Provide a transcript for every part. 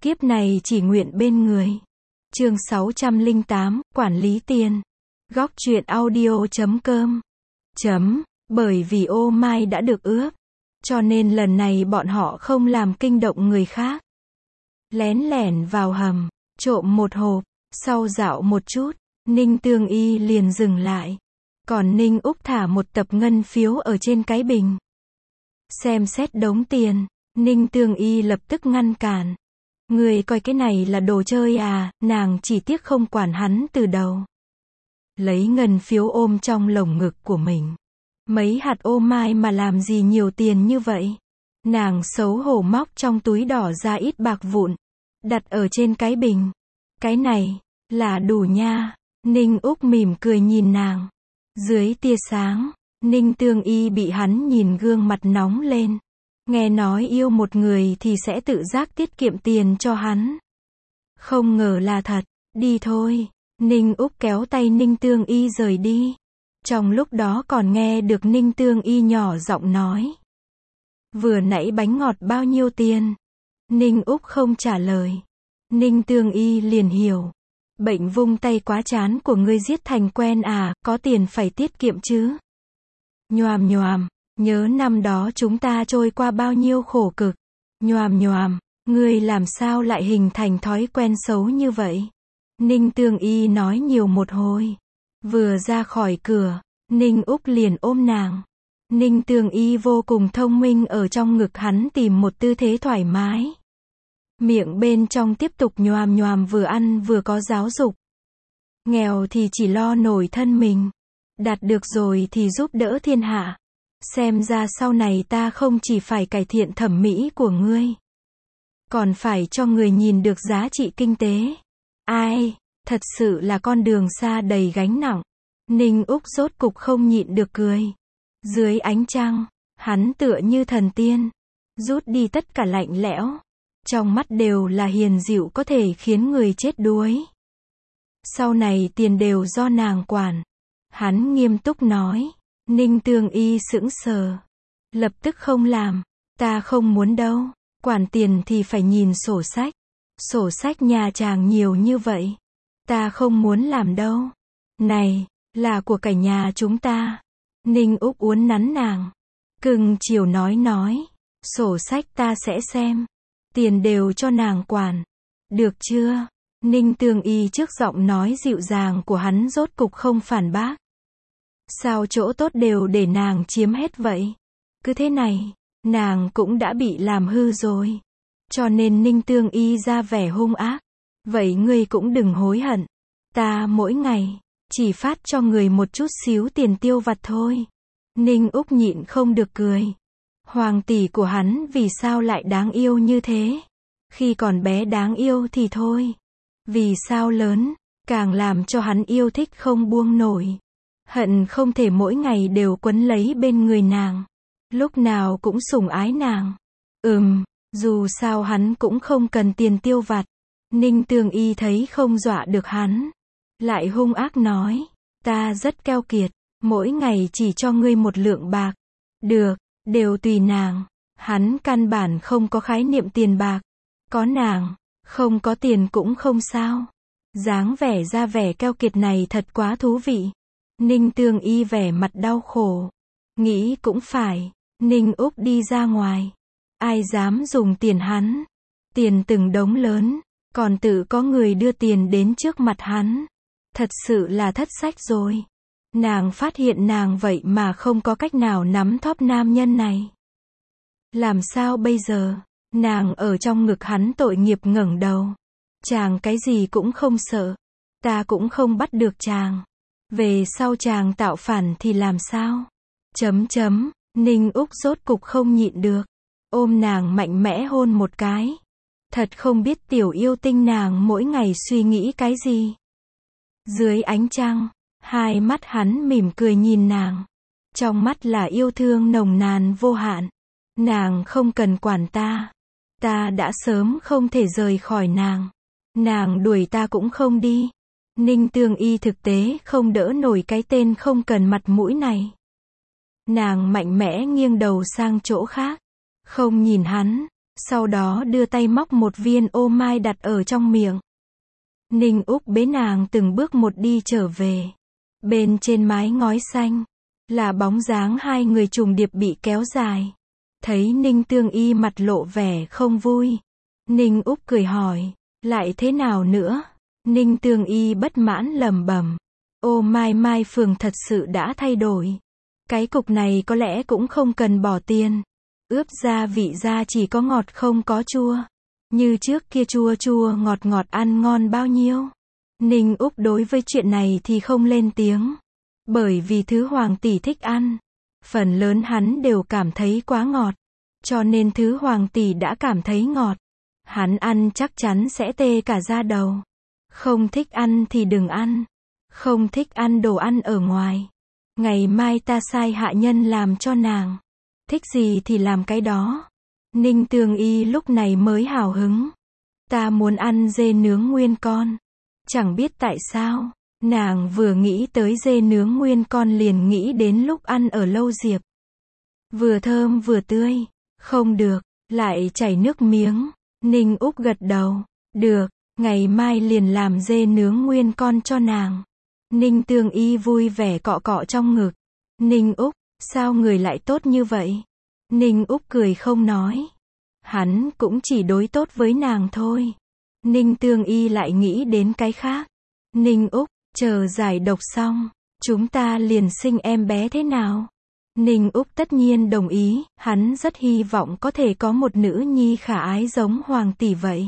Kiếp này chỉ nguyện bên người. Chương 608, Quản lý tiền. Góc truyện audio.com. Bởi vì ô mai đã được ướp, cho nên lần này bọn họ không làm kinh động người khác. Lén lẻn vào hầm, trộm một hộp, sau dạo một chút, Ninh Tương Y liền dừng lại. Còn Ninh Úc thả một tập ngân phiếu ở trên cái bình. Xem xét đống tiền, Ninh Tương Y lập tức ngăn cản. Người coi cái này là đồ chơi à, nàng chỉ tiếc không quản hắn từ đầu. Lấy ngân phiếu ôm trong lồng ngực của mình. Mấy hạt ô mai mà làm gì nhiều tiền như vậy. Nàng xấu hổ móc trong túi đỏ ra ít bạc vụn, đặt ở trên cái bình. Cái này, là đủ nha. Ninh Úc mỉm cười nhìn nàng. Dưới tia sáng, Ninh Tương Y bị hắn nhìn gương mặt nóng lên. Nghe nói yêu một người thì sẽ tự giác tiết kiệm tiền cho hắn. Không ngờ là thật, đi thôi. Ninh Úc kéo tay Ninh Tương Y rời đi. Trong lúc đó còn nghe được Ninh Tương Y nhỏ giọng nói. Vừa nãy bánh ngọt bao nhiêu tiền? Ninh Úc không trả lời. Ninh Tương Y liền hiểu. Bệnh vung tay quá chán của ngươi giết thành quen à, có tiền phải tiết kiệm chứ. Nhoàm nhoàm, nhớ năm đó chúng ta trôi qua bao nhiêu khổ cực. Nhoàm nhoàm, ngươi làm sao lại hình thành thói quen xấu như vậy? Ninh Tương Y nói nhiều một hồi. Vừa ra khỏi cửa, Ninh Úc liền ôm nàng. Ninh Tương Y vô cùng thông minh ở trong ngực hắn tìm một tư thế thoải mái. Miệng bên trong tiếp tục nhoàm nhoàm vừa ăn vừa có giáo dục. Nghèo thì chỉ lo nổi thân mình. Đạt được rồi thì giúp đỡ thiên hạ. Xem ra sau này ta không chỉ phải cải thiện thẩm mỹ của ngươi, còn phải cho người nhìn được giá trị kinh tế. Ai, thật sự là con đường xa đầy gánh nặng. Ninh Úc rốt cục không nhịn được cười. Dưới ánh trăng, hắn tựa như thần tiên, rút đi tất cả lạnh lẽo. Trong mắt đều là hiền dịu có thể khiến người chết đuối. Sau này tiền đều do nàng quản. Hắn nghiêm túc nói. Ninh Tương Y sững sờ. Lập tức không làm. Ta không muốn đâu. Quản tiền thì phải nhìn sổ sách. Sổ sách nhà chàng nhiều như vậy. Ta không muốn làm đâu. Này, là của cả nhà chúng ta. Ninh Úc uốn nắn nàng. Cưng chiều nói. Sổ sách ta sẽ xem. Tiền đều cho nàng quản. Được chưa? Ninh Tương Y trước giọng nói dịu dàng của hắn rốt cục không phản bác. Sao chỗ tốt đều để nàng chiếm hết vậy? Cứ thế này, nàng cũng đã bị làm hư rồi. Cho nên Ninh Tương Y ra vẻ hung ác. Vậy ngươi cũng đừng hối hận. Ta mỗi ngày, chỉ phát cho người một chút xíu tiền tiêu vặt thôi. Ninh Úc nhịn không được cười. Hoàng tỷ của hắn vì sao lại đáng yêu như thế? Khi còn bé đáng yêu thì thôi. Vì sao lớn, càng làm cho hắn yêu thích không buông nổi. Hận không thể mỗi ngày đều quấn lấy bên người nàng. Lúc nào cũng sủng ái nàng. Dù sao hắn cũng không cần tiền tiêu vặt. Ninh Tương Y thấy không dọa được hắn. Lại hung ác nói. Ta rất keo kiệt. Mỗi ngày chỉ cho ngươi một lượng bạc. Được, đều tùy nàng. Hắn căn bản không có khái niệm tiền bạc. Có nàng, không có tiền cũng không sao. Dáng vẻ ra vẻ keo kiệt này thật quá thú vị. Ninh Tương Y vẻ mặt đau khổ. Nghĩ cũng phải. Ninh Úc đi ra ngoài. Ai dám dùng tiền hắn. Tiền từng đống lớn. Còn tự có người đưa tiền đến trước mặt hắn. Thật sự là thất sách rồi. Nàng phát hiện nàng vậy mà không có cách nào nắm thóp nam nhân này. Làm sao bây giờ? Nàng ở trong ngực hắn tội nghiệp ngẩng đầu. Chàng cái gì cũng không sợ. Ta cũng không bắt được chàng. Về sau chàng tạo phản thì làm sao? Ninh Úc rốt cục không nhịn được. Ôm nàng mạnh mẽ hôn một cái. Thật không biết tiểu yêu tinh nàng mỗi ngày suy nghĩ cái gì. Dưới ánh trăng, hai mắt hắn mỉm cười nhìn nàng. Trong mắt là yêu thương nồng nàn vô hạn. Nàng không cần quản ta. Ta đã sớm không thể rời khỏi nàng. Nàng đuổi ta cũng không đi. Ninh Tương Y thực tế không đỡ nổi cái tên không cần mặt mũi này. Nàng mạnh mẽ nghiêng đầu sang chỗ khác. Không nhìn hắn. Sau đó đưa tay móc một viên ô mai đặt ở trong miệng. Ninh Úc bế nàng từng bước một đi trở về. Bên trên mái ngói xanh, là bóng dáng hai người trùng điệp bị kéo dài. Thấy Ninh Tương Y mặt lộ vẻ không vui. Ninh Úc cười hỏi, lại thế nào nữa? Ninh Tương Y bất mãn lẩm bẩm, ô mai mai phường thật sự đã thay đổi. Cái cục này có lẽ cũng không cần bỏ tiền. Ướp gia vị ra chỉ có ngọt không có chua. Như trước kia chua chua ngọt ngọt ăn ngon bao nhiêu. Ninh Úc đối với chuyện này thì không lên tiếng. Bởi vì thứ Hoàng tỷ thích ăn, phần lớn hắn đều cảm thấy quá ngọt. Cho nên thứ Hoàng tỷ đã cảm thấy ngọt, hắn ăn chắc chắn sẽ tê cả da đầu. Không thích ăn thì đừng ăn. Không thích ăn đồ ăn ở ngoài. Ngày mai ta sai hạ nhân làm cho nàng. Thích gì thì làm cái đó. Ninh Tương Y lúc này mới hào hứng. Ta muốn ăn dê nướng nguyên con. Chẳng biết tại sao, nàng vừa nghĩ tới dê nướng nguyên con liền nghĩ đến lúc ăn ở Lâu Diệp. Vừa thơm vừa tươi. Không được, lại chảy nước miếng. Ninh Úc gật đầu. Được, ngày mai liền làm dê nướng nguyên con cho nàng. Ninh Tương Y vui vẻ cọ cọ trong ngực. Ninh Úc, sao người lại tốt như vậy? Ninh Úc cười không nói. Hắn cũng chỉ đối tốt với nàng thôi. Ninh Tương Y lại nghĩ đến cái khác. Ninh Úc, chờ giải độc xong, chúng ta liền sinh em bé thế nào? Ninh Úc tất nhiên đồng ý, hắn rất hy vọng có thể có một nữ nhi khả ái giống Hoàng tỷ vậy.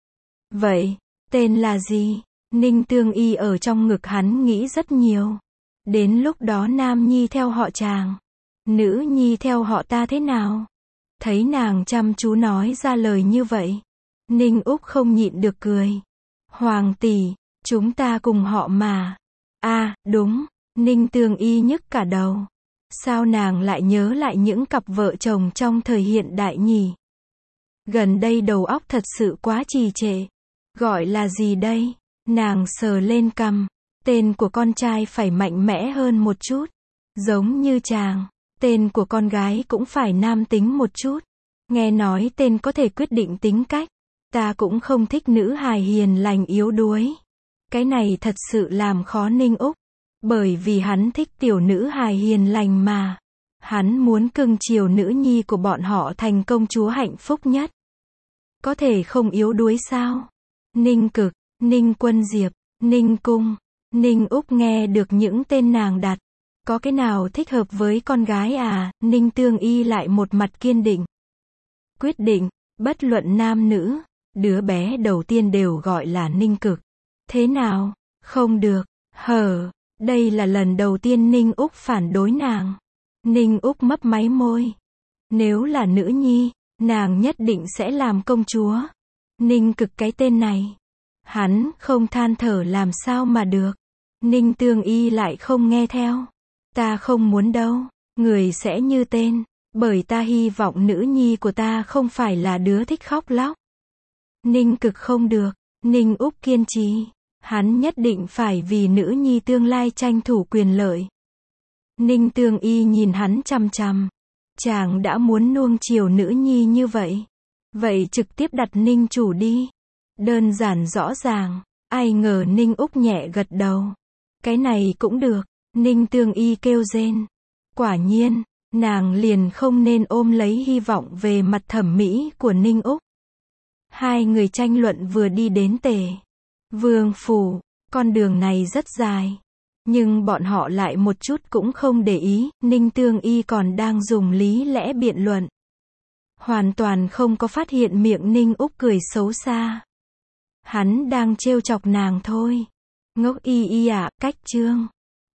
Vậy, tên là gì? Ninh Tương Y ở trong ngực hắn nghĩ rất nhiều. Đến lúc đó nam nhi theo họ Tràng, nữ nhi theo họ ta thế nào? Thấy nàng chăm chú nói ra lời như vậy, Ninh Úc không nhịn được cười. Hoàng tỷ, chúng ta cùng họ mà. À, đúng, Ninh Tương Y nhức cả đầu. Sao nàng lại nhớ lại những cặp vợ chồng trong thời hiện đại nhỉ? Gần đây đầu óc thật sự quá trì trệ. Gọi là gì đây? Nàng sờ lên cằm. Tên của con trai phải mạnh mẽ hơn một chút. Giống như Tràng. Tên của con gái cũng phải nam tính một chút. Nghe nói tên có thể quyết định tính cách. Ta cũng không thích nữ hài hiền lành yếu đuối. Cái này thật sự làm khó Ninh Úc. Bởi vì hắn thích tiểu nữ hài hiền lành mà. Hắn muốn cưng chiều nữ nhi của bọn họ thành công chúa hạnh phúc nhất. Có thể không yếu đuối sao? Ninh Cực, Ninh Quân Diệp, Ninh Cung. Ninh Úc nghe được những tên nàng đặt. Có cái nào thích hợp với con gái à? Ninh Tương Y lại một mặt kiên định. Quyết định, bất luận nam nữ, đứa bé đầu tiên đều gọi là Ninh Cực. Thế nào? Không được. Đây là lần đầu tiên Ninh Úc phản đối nàng. Ninh Úc mấp máy môi. Nếu là nữ nhi, nàng nhất định sẽ làm công chúa. Ninh Cực cái tên này. Hắn không than thở làm sao mà được. Ninh Tương Y lại không nghe theo. Ta không muốn đâu. Người sẽ như tên. Bởi ta hy vọng nữ nhi của ta không phải là đứa thích khóc lóc. Ninh Cực không được. Ninh Úc kiên trì. Hắn nhất định phải vì nữ nhi tương lai tranh thủ quyền lợi. Ninh Tương Y nhìn hắn chằm chằm. Chàng đã muốn nuông chiều nữ nhi như vậy. Vậy trực tiếp đặt Ninh chủ đi. Đơn giản rõ ràng. Ai ngờ Ninh Úc nhẹ gật đầu. Cái này cũng được. Ninh Tương Y kêu rên. Quả nhiên, nàng liền không nên ôm lấy hy vọng về mặt thẩm mỹ của Ninh Úc. Hai người tranh luận vừa đi đến Tề Vương phủ. Con đường này rất dài. Nhưng bọn họ lại một chút cũng không để ý. Ninh Tương Y còn đang dùng lý lẽ biện luận. Hoàn toàn không có phát hiện miệng Ninh Úc cười xấu xa. Hắn đang trêu chọc nàng thôi. Ngốc y y ạ, cách chương.